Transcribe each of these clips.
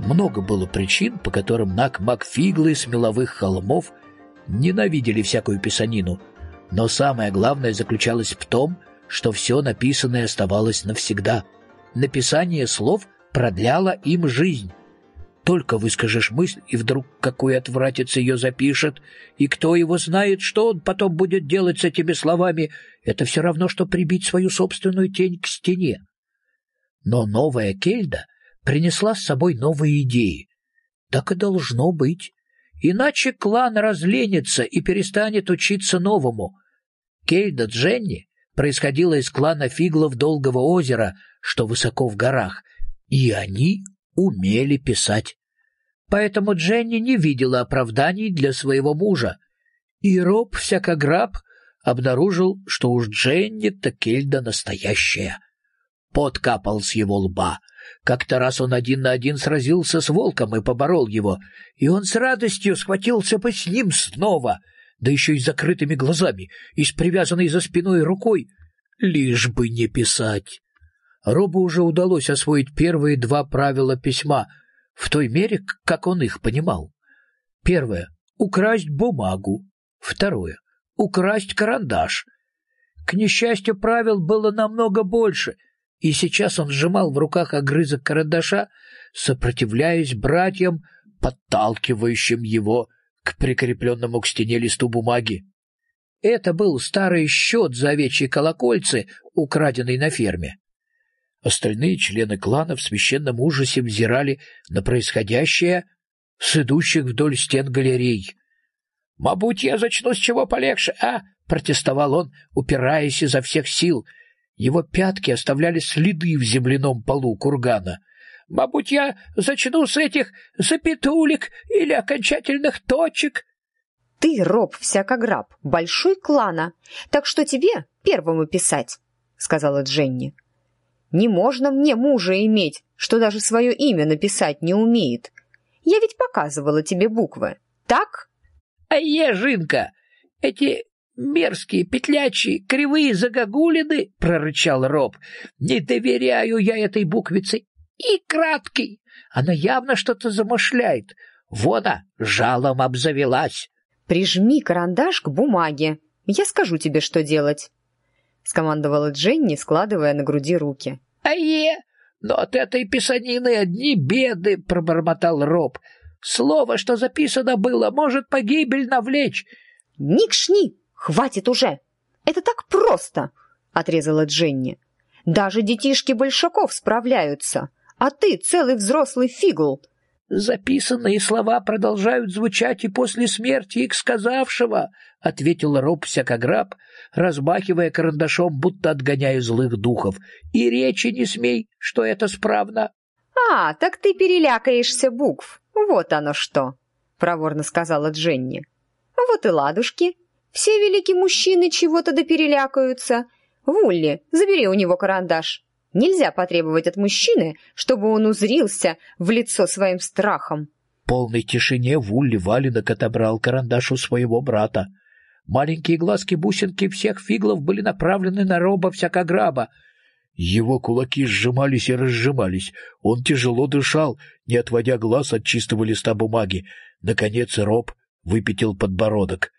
Много было причин, по которым Нак-Макфиглы с меловых холмов ненавидели всякую писанину, но самое главное заключалось в том, что все написанное оставалось навсегда. Написание слов продляло им жизнь. Только выскажешь мысль, и вдруг какой отвратец ее запишет, и кто его знает, что он потом будет делать с этими словами, это все равно, что прибить свою собственную тень к стене. Но новая Кельда принесла с собой новые идеи. Так и должно быть. Иначе клан разленится и перестанет учиться новому. Кельда Дженни происходила из клана Фиглов Долгого озера, что высоко в горах, и они умели писать. Поэтому Дженни не видела оправданий для своего мужа. И Роб Всякограб обнаружил, что уж Дженни-то Кельда настоящая. Пот капал с его лба. Как-то раз он 1 на 1 сразился с волком и поборол его, и он с радостью схватился бы с ним снова, да еще и с закрытыми глазами, и с привязанной за спиной рукой, лишь бы не писать. Робу уже удалось освоить первые 2 правила письма, в той мере, как он их понимал. Первое — украсть бумагу. Второе — украсть карандаш. К несчастью, правил было намного больше, и сейчас он сжимал в руках огрызок карандаша, сопротивляясь братьям, подталкивающим его к прикрепленному к стене листу бумаги. Это был старый счет за овечьи колокольцы, украденный на ферме. Остальные члены клана в священном ужасе взирали на происходящее с идущих вдоль стен галерей. «Мабуть, я зачну с чего полегче, а?» — протестовал он, упираясь изо всех сил. Его пятки оставляли следы в земляном полу кургана. «Мабуть, я зачну с этих запятулек или окончательных точек?» «Ты, Роб Всякограб, большой клана, так что тебе первому писать», — сказала Дженни. «Не можно мне мужа иметь, что даже свое имя написать не умеет. Я ведь показывала тебе буквы, так?» Жинка, эти мерзкие, петлячие, кривые загогулины, — прорычал Роб. — Не доверяю я этой буквице. И краткий. Она явно что-то замышляет. Вон она, жалом обзавелась. — Прижми карандаш к бумаге. Я скажу тебе, что делать, — скомандовала Дженни, складывая на груди руки. — Но от этой писанины одни беды, — пробормотал Роб. — Слово, что записано было, может погибель навлечь. — Никшни! «Хватит уже! Это так просто!» — отрезала Дженни. «Даже детишки большаков справляются, а ты целый взрослый фигл!» «Записанные слова продолжают звучать и после смерти их сказавшего», — ответил Роб Всякограб, размахивая карандашом, будто отгоняя злых духов. «И речи не смей, что это справно». «А, так ты перелякаешься букв. Вот оно что!» — проворно сказала Дженни. «Вот и ладушки. Все великие мужчины чего-то доперелякаются. Вулли, забери у него карандаш. Нельзя потребовать от мужчины, чтобы он узрился в лицо своим страхом». В полной тишине Вулли валенок отобрал карандаш у своего брата. Маленькие глазки-бусинки всех фиглов были направлены на Роба Всякограба. Его кулаки сжимались и разжимались. Он тяжело дышал, не отводя глаз от чистого листа бумаги. Наконец Роб выпятил подбородок.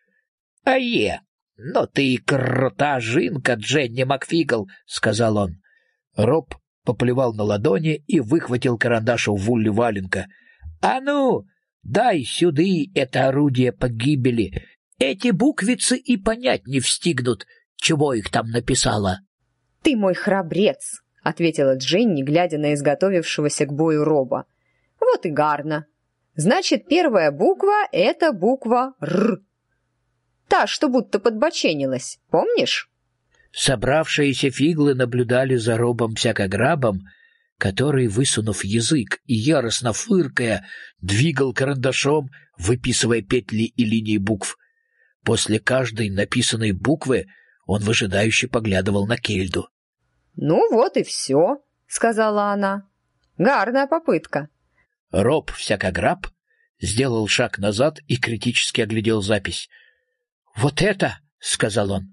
Ну ты и крута жинка, Дженни Макфигл, — сказал он. Роб поплевал на ладони и выхватил карандаш у Вулли валенка. — А ну, дай сюды это орудие погибели. Эти буквицы и понять не встигнут, чего их там написала. — Ты мой храбрец, — ответила Дженни, глядя на изготовившегося к бою Роба. — Вот и гарно. Значит, первая буква — это буква «Р». Та, что будто подбоченилась, помнишь? Собравшиеся фиглы наблюдали за Робом Всякограбом, который, высунув язык и яростно фыркая, двигал карандашом, выписывая петли и линии букв. После каждой написанной буквы он выжидающе поглядывал на Кельду. — Ну вот и все, — сказала она. — Гарная попытка. Роб Всякограб сделал шаг назад и критически оглядел запись. «Вот это!» — сказал он.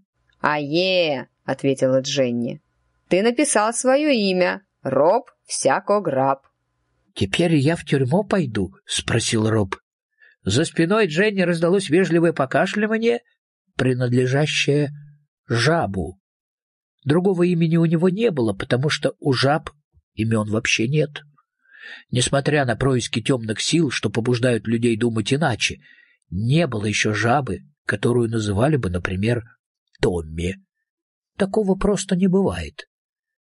— ответила Дженни. — Ты написал свое имя, Роб Всякограб. «Теперь я в тюрьму пойду?» — спросил Роб. За спиной Дженни раздалось вежливое покашливание, принадлежащее жабу. Другого имени у него не было, потому что у жаб имен вообще нет. Несмотря на происки темных сил, что побуждают людей думать иначе, не было еще жабы, которую называли бы, например, Томми. Такого просто не бывает.